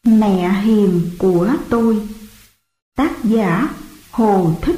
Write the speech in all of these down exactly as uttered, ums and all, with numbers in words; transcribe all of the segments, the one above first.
Mẹ hiền của tôi. Tác giả Hồ Thích.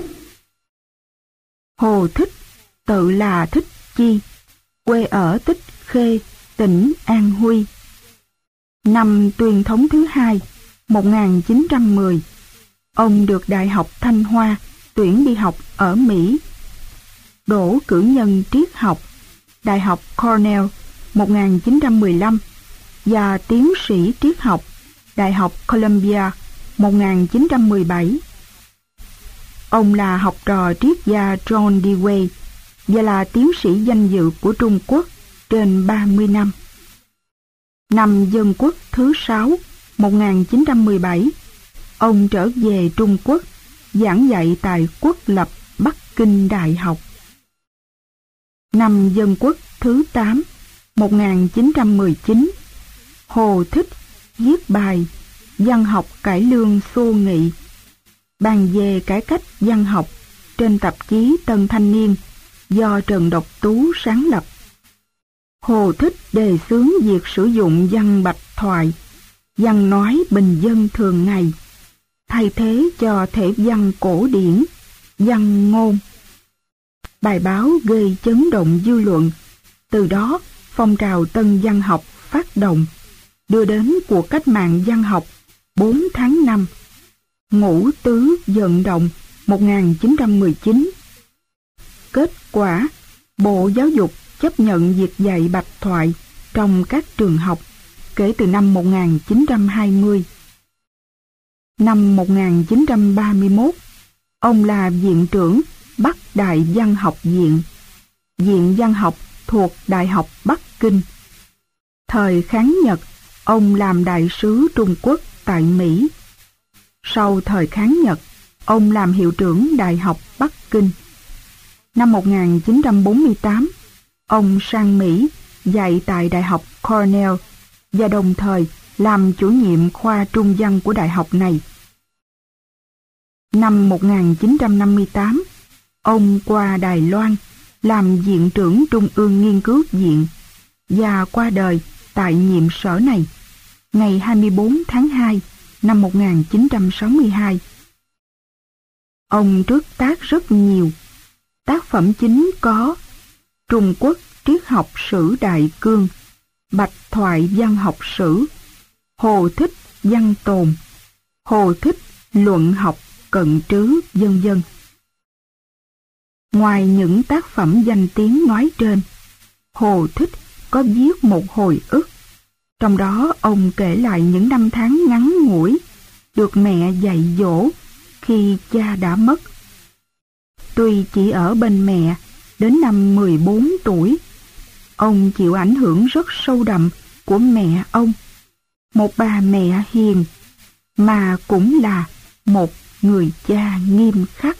Hồ Thích tự là Thích Chi, quê ở Tích Khê, tỉnh An Huy. Năm Tuyên thống thứ hai, một nghìn chín trăm mười, ông được Đại học Thanh Hoa tuyển đi học ở Mỹ. Đỗ cử nhân triết học, Đại học Cornell một nghìn chín trăm mười lăm và tiến sĩ triết học, Đại học Columbia một nghìn chín trăm mười bảy. Ông là học trò triết gia John Dewey và là tiến sĩ danh dự của Trung Quốc trên ba mươi năm. Năm Dân Quốc thứ sáu, một nghìn chín trăm mười bảy, ông trở về Trung Quốc giảng dạy tại Quốc lập Bắc Kinh Đại học. Năm Dân Quốc thứ tám, một nghìn chín trăm mười chín, Hồ Thích viết bài Văn học cải lương Xô Nghị, bàn về cải cách văn học trên tạp chí Tân Thanh Niên do Trần Độc Tú sáng lập. Hồ Thích đề xướng việc sử dụng văn bạch thoại, văn nói bình dân thường ngày, thay thế cho thể văn cổ điển, văn ngôn. Bài báo gây chấn động dư luận, từ đó phong trào tân văn học phát động, đưa đến cuộc cách mạng văn học bốn tháng năm, Ngũ Tứ vận động một nghìn chín trăm mười chín. Kết quả, Bộ Giáo dục chấp nhận việc dạy bạch thoại trong các trường học kể từ năm một nghìn chín trăm hai mươi. Năm một nghìn chín trăm ba mươi mốt, ông là viện trưởng Bắc Đại Văn học viện, viện văn học thuộc Đại học Bắc Kinh. Thời kháng Nhật, ông làm đại sứ Trung Quốc tại Mỹ. Sau thời kháng Nhật, ông làm hiệu trưởng Đại học Bắc Kinh. Năm một nghìn chín trăm bốn mươi tám, ông sang Mỹ dạy tại Đại học Cornell và đồng thời làm chủ nhiệm khoa trung văn của đại học này. Năm một nghìn chín trăm năm mươi tám, ông qua Đài Loan làm viện trưởng Trung ương Nghiên cứu viện và qua đời tại nhiệm sở này ngày hai mươi tư tháng hai năm một nghìn chín trăm sáu mươi hai. Ông trước tác rất nhiều. Tác phẩm chính có Trung Quốc triết học sử đại cương, Bạch thoại văn học sử, Hồ Thích văn tồn, Hồ Thích luận học cận trứ, vân vân. Ngoài những tác phẩm danh tiếng nói trên, Hồ Thích có viết một hồi ức. Trong đó ông kể lại những năm tháng ngắn ngủi được mẹ dạy dỗ khi cha đã mất. Tuy chỉ ở bên mẹ đến năm mười bốn tuổi, ông chịu ảnh hưởng rất sâu đậm của mẹ ông, một bà mẹ hiền mà cũng là một người cha nghiêm khắc.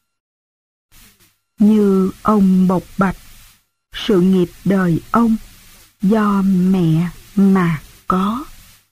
Như ông bộc bạch, sự nghiệp đời ông do mẹ mà có.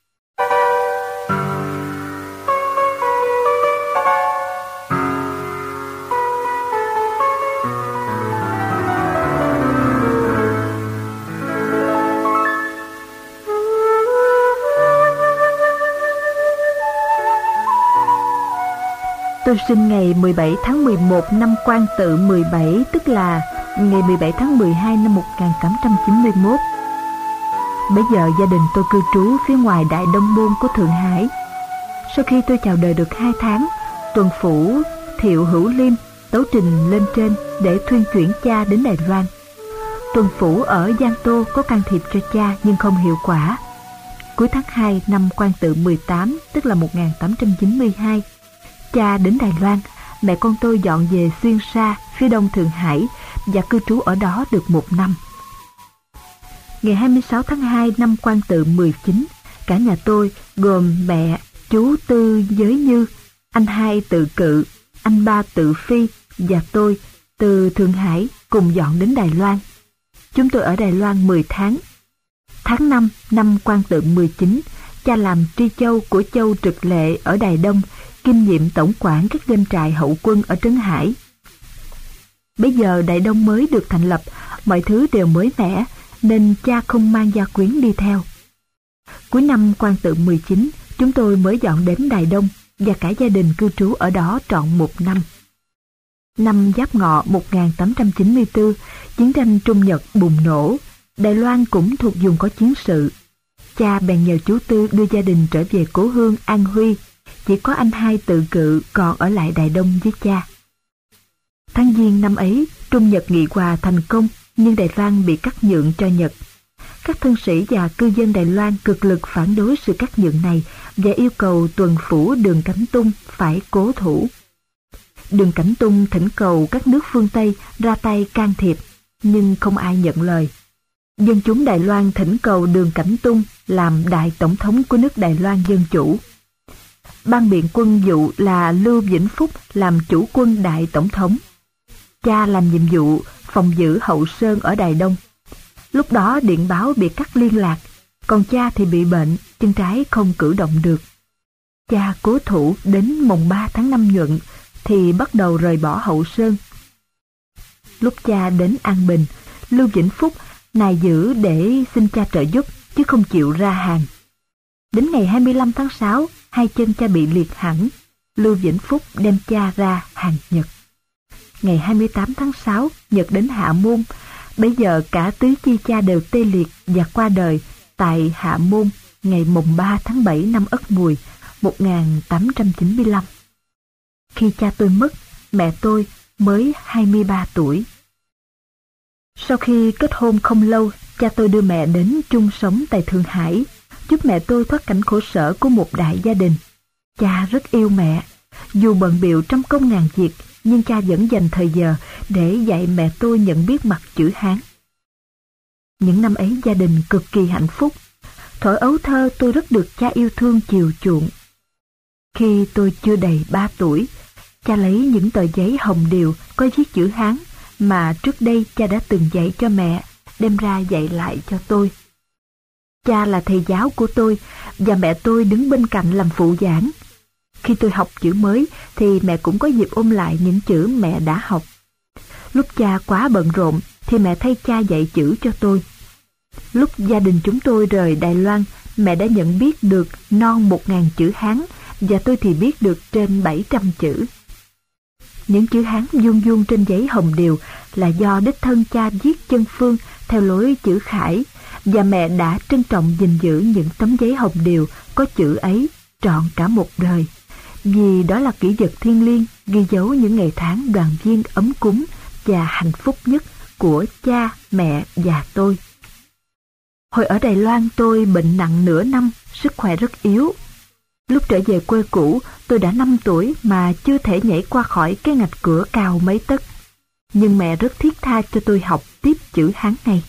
Tôi sinh ngày mười bảy tháng mười một năm Quan Tự mười bảy, tức là ngày mười bảy tháng mười hai năm một nghìn tám trăm chín mươi mốt. Bây giờ gia đình tôi cư trú phía ngoài Đại Đông Môn của Thượng Hải. Sau khi tôi chào đời được hai tháng, tuần phủ Thiệu Hữu Liêm tấu trình lên trên để thuyên chuyển cha đến Đài Loan. Tuần phủ ở Giang Tô có can thiệp cho cha nhưng không hiệu quả. Cuối tháng hai năm Quan Tự mười tám, tức là một nghìn tám trăm chín mươi hai, cha đến Đài Loan, mẹ con tôi dọn về Xuyên Sa, phía đông Thượng Hải và cư trú ở đó được một năm. Ngày hai mươi sáu tháng hai năm Quan Tự mười chín, cả nhà tôi gồm mẹ, chú Tư Giới Như, anh hai Tự Cự, anh ba Tự Phi và tôi từ Thượng Hải cùng dọn đến Đài Loan. Chúng tôi ở Đài Loan mười tháng. Tháng năm năm Quan Tự mười chín, cha làm tri châu của châu Trực Lệ ở Đài Đông, kiêm nhiệm tổng quản các doanh trại hậu quân ở Trấn Hải. Bây giờ Đại Đông mới được thành lập, mọi thứ đều mới mẻ, nên cha không mang gia quyến đi theo. Cuối năm Quan Tự mười chín, Chúng tôi mới dọn đến Đài Đông và cả gia đình cư trú ở đó trọn một năm. Năm Giáp Ngọ một nghìn tám trăm chín mươi tư, chiến tranh Trung Nhật bùng nổ. Đài Loan cũng thuộc vùng có chiến sự. Cha bèn nhờ chú Tư đưa gia đình trở về cố hương An Huy. Chỉ có anh hai tự cự còn ở lại Đài Đông với cha. Tháng Giêng năm ấy, Trung Nhật nghị hòa thành công, nhưng Đài Loan bị cắt nhượng cho Nhật. Các thân sĩ và cư dân Đài Loan cực lực phản đối sự cắt nhượng này và yêu cầu tuần phủ Đường Cảnh Tung phải cố thủ. Đường Cảnh Tung thỉnh cầu các nước phương Tây ra tay can thiệp, nhưng không ai nhận lời. Dân chúng Đài Loan thỉnh cầu Đường Cảnh Tung làm đại tổng thống của nước Đài Loan Dân Chủ. Ban biện quân vụ là Lưu Vĩnh Phúc làm chủ quân đại tổng thống. Cha làm nhiệm vụ phòng giữ Hậu Sơn ở Đài Đông. Lúc đó điện báo bị cắt liên lạc, còn cha thì bị bệnh, chân trái không cử động được. Cha cố thủ đến mùng ba tháng năm Nhuận thì bắt đầu rời bỏ Hậu Sơn. Lúc cha đến An Bình, Lưu Vĩnh Phúc nài giữ để xin cha trợ giúp chứ không chịu ra hàng. Đến ngày hai mươi lăm tháng sáu, hai chân cha bị liệt hẳn. Lưu Vĩnh Phúc đem cha ra hàng Nhật. Ngày hai mươi tám tháng sáu, Nhật đến Hạ Môn. Bây giờ cả tứ chi cha đều tê liệt và qua đời tại Hạ Môn ngày mùng ba tháng bảy năm Ất Mùi một nghìn tám trăm chín mươi lăm. Khi cha tôi mất, mẹ tôi mới hai mươi ba tuổi. Sau khi kết hôn không lâu, cha tôi đưa mẹ đến chung sống tại Thượng Hải, giúp mẹ tôi thoát cảnh khổ sở của một đại gia đình. Cha rất yêu mẹ. Dù bận bịu trăm công ngàn việc, nhưng cha vẫn dành thời giờ để dạy mẹ tôi nhận biết mặt chữ Hán. Những năm ấy gia đình cực kỳ hạnh phúc. Thuở ấu thơ tôi rất được cha yêu thương chiều chuộng. Khi tôi chưa đầy ba tuổi, cha lấy những tờ giấy hồng điều có viết chữ Hán mà trước đây cha đã từng dạy cho mẹ, đem ra dạy lại cho tôi. Cha là thầy giáo của tôi và mẹ tôi đứng bên cạnh làm phụ giảng. Khi tôi học chữ mới thì mẹ cũng có dịp ôn lại những chữ mẹ đã học. Lúc cha quá bận rộn thì mẹ thay cha dạy chữ cho tôi. Lúc gia đình chúng tôi rời Đài Loan, mẹ đã nhận biết được non một ngàn chữ Hán và tôi thì biết được trên bảy trăm chữ. Những chữ Hán vuông vuông trên giấy hồng điều là do đích thân cha viết chân phương theo lối chữ Khải, và mẹ đã trân trọng gìn giữ những tấm giấy hồng điều có chữ ấy trọn cả một đời, vì đó là kỷ vật thiêng liêng ghi dấu những ngày tháng đoàn viên ấm cúng và hạnh phúc nhất của cha, mẹ và tôi. Hồi ở Đài Loan tôi bệnh nặng nửa năm, sức khỏe rất yếu. Lúc trở về quê cũ, tôi đã năm tuổi mà chưa thể nhảy qua khỏi cái ngạch cửa cao mấy tấc. Nhưng mẹ rất thiết tha cho tôi học tiếp chữ Hán này.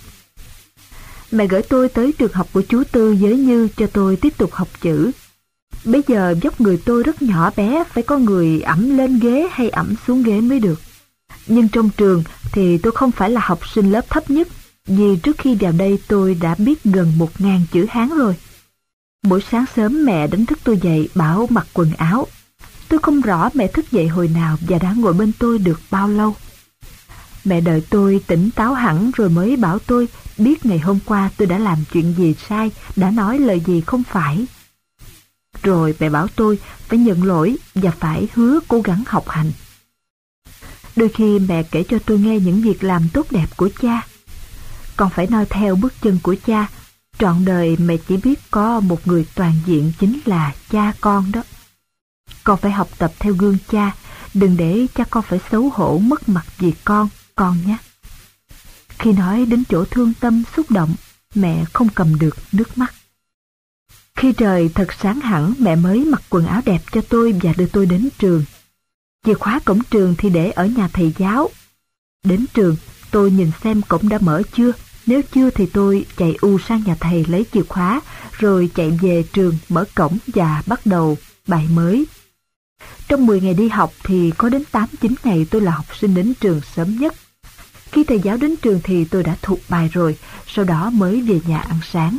Mẹ gửi tôi tới trường học của chú Tư Giới Như cho tôi tiếp tục học chữ. Bây giờ vóc người tôi rất nhỏ bé, phải có người ẵm lên ghế hay ẵm xuống ghế mới được. Nhưng trong trường thì tôi không phải là học sinh lớp thấp nhất, vì trước khi vào đây tôi đã biết gần một ngàn chữ Hán rồi. Buổi sáng sớm mẹ đánh thức tôi dậy bảo mặc quần áo. Tôi không rõ mẹ thức dậy hồi nào và đã ngồi bên tôi được bao lâu. Mẹ đợi tôi tỉnh táo hẳn rồi mới bảo tôi biết ngày hôm qua tôi đã làm chuyện gì sai, đã nói lời gì không phải. Rồi mẹ bảo tôi phải nhận lỗi và phải hứa cố gắng học hành. Đôi khi mẹ kể cho tôi nghe những việc làm tốt đẹp của cha. Con phải noi theo bước chân của cha. Trọn đời mẹ chỉ biết có một người toàn diện chính là cha con đó. Con phải học tập theo gương cha, đừng để cha con phải xấu hổ mất mặt vì con, con nhé. Khi nói đến chỗ thương tâm xúc động, mẹ không cầm được nước mắt. Khi trời thật sáng hẳn, mẹ mới mặc quần áo đẹp cho tôi và đưa tôi đến trường. Chìa khóa cổng trường thì để ở nhà thầy giáo. Đến trường, tôi nhìn xem cổng đã mở chưa. Nếu chưa thì tôi chạy u sang nhà thầy lấy chìa khóa, rồi chạy về trường mở cổng và bắt đầu bài mới. Trong mười ngày đi học thì có đến tám chín ngày tôi là học sinh đến trường sớm nhất. Khi thầy giáo đến trường thì tôi đã thuộc bài rồi, sau đó mới về nhà ăn sáng.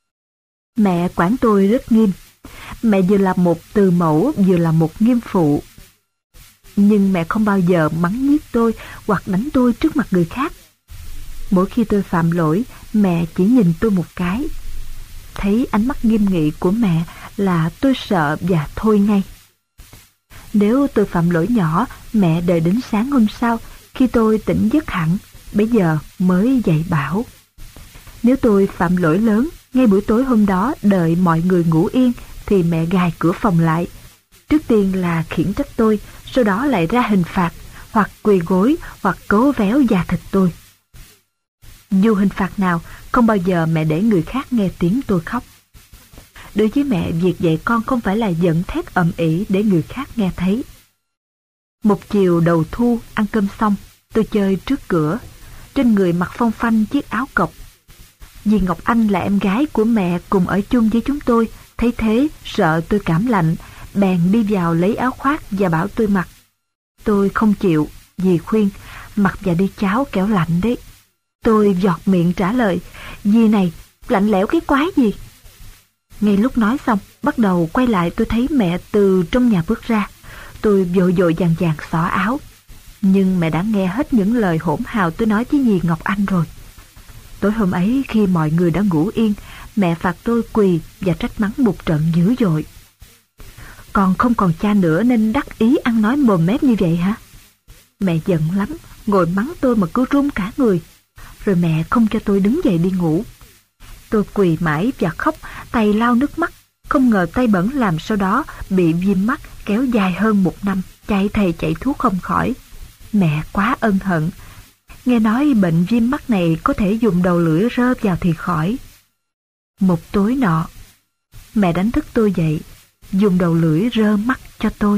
Mẹ quản tôi rất nghiêm. Mẹ vừa là một từ mẫu vừa là một nghiêm phụ. Nhưng mẹ không bao giờ mắng nhiếc tôi hoặc đánh tôi trước mặt người khác. Mỗi khi tôi phạm lỗi, mẹ chỉ nhìn tôi một cái. Thấy ánh mắt nghiêm nghị của mẹ là tôi sợ và thôi ngay. Nếu tôi phạm lỗi nhỏ, mẹ đợi đến sáng hôm sau, khi tôi tỉnh giấc hẳn, bấy giờ mới dạy bảo. Nếu tôi phạm lỗi lớn, ngay buổi tối hôm đó đợi mọi người ngủ yên, thì mẹ gài cửa phòng lại. Trước tiên là khiển trách tôi, sau đó lại ra hình phạt, hoặc quỳ gối, hoặc cố véo da thịt tôi. Dù hình phạt nào, không bao giờ mẹ để người khác nghe tiếng tôi khóc. Đối với mẹ, việc dạy con không phải là giận thét ầm ĩ để người khác nghe thấy. Một chiều đầu thu, ăn cơm xong, tôi chơi trước cửa. Trên người mặc phong phanh chiếc áo cộc. Dì Ngọc Anh là em gái của mẹ cùng ở chung với chúng tôi, thấy thế sợ tôi cảm lạnh, bèn đi vào lấy áo khoác và bảo tôi mặc. Tôi không chịu, dì khuyên, mặc và đi cháo kẻo lạnh đấy. Tôi giọt miệng trả lời, dì này, lạnh lẽo cái quái gì. Ngay lúc nói xong, bắt đầu quay lại tôi thấy mẹ từ trong nhà bước ra. Tôi vội vội vàng vàng xỏ áo. Nhưng mẹ đã nghe hết những lời hỗn hào tôi nói với dì Ngọc Anh rồi. Tối hôm ấy khi mọi người đã ngủ yên, mẹ phạt tôi quỳ và trách mắng một trận dữ dội. Con không còn cha nữa nên đắc ý ăn nói mồm mép như vậy hả? Mẹ giận lắm, ngồi mắng tôi mà cứ run cả người. Rồi mẹ không cho tôi đứng dậy đi ngủ. Tôi quỳ mãi và khóc, tay lau nước mắt. Không ngờ tay bẩn làm sau đó bị viêm mắt kéo dài hơn một năm, chạy thầy chạy thuốc không khỏi. Mẹ quá ân hận. Nghe nói bệnh viêm mắt này có thể dùng đầu lưỡi rơ vào thì khỏi. Một tối nọ, mẹ đánh thức tôi dậy, dùng đầu lưỡi rơ mắt cho tôi.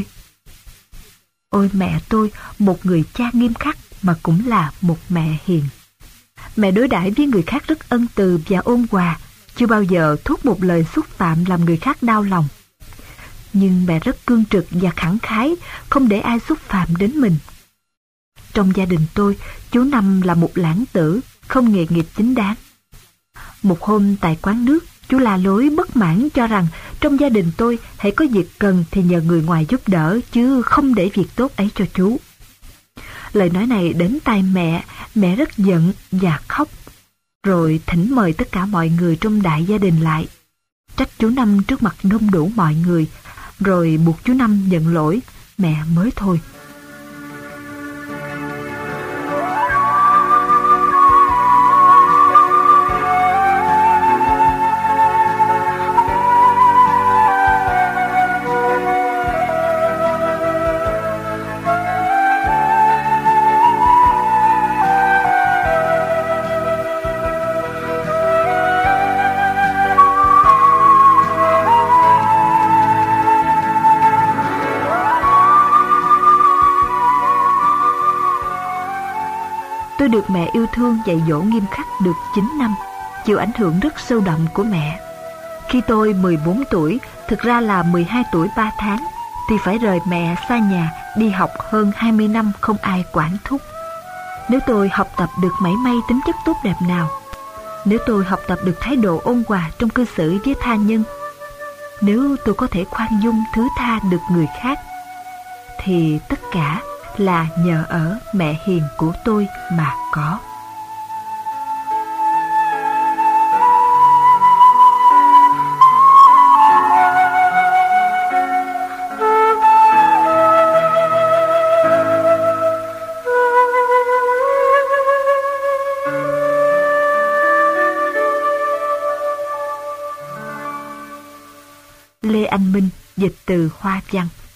Ôi mẹ tôi, một người cha nghiêm khắc mà cũng là một mẹ hiền. Mẹ đối đãi với người khác rất ân từ và ôn hòa, chưa bao giờ thốt một lời xúc phạm làm người khác đau lòng. Nhưng mẹ rất cương trực và khẳng khái, không để ai xúc phạm đến mình. Trong gia đình tôi, chú Năm là một lãng tử, không nghề nghiệp chính đáng. Một hôm tại quán nước, chú la lối bất mãn cho rằng trong gia đình tôi hãy có việc cần thì nhờ người ngoài giúp đỡ chứ không để việc tốt ấy cho chú. Lời nói này đến tai mẹ, mẹ rất giận và khóc. Rồi thỉnh mời tất cả mọi người trong đại gia đình lại. Trách chú Năm trước mặt đông đủ mọi người, rồi buộc chú Năm nhận lỗi, mẹ mới thôi. Tôi được mẹ yêu thương dạy dỗ nghiêm khắc được chín năm, chịu ảnh hưởng rất sâu đậm của mẹ. Khi tôi mười bốn tuổi, thực ra là mười hai tuổi ba tháng, thì phải rời mẹ xa nhà đi học hơn hai mươi năm không ai quản thúc. Nếu tôi học tập được mảy may tính chất tốt đẹp nào, nếu tôi học tập được thái độ ôn hòa trong cư xử với tha nhân, nếu tôi có thể khoan dung thứ tha được người khác, thì tất cả là nhờ ở mẹ hiền của tôi mà có. Lê Anh Minh dịch từ Hoa văn.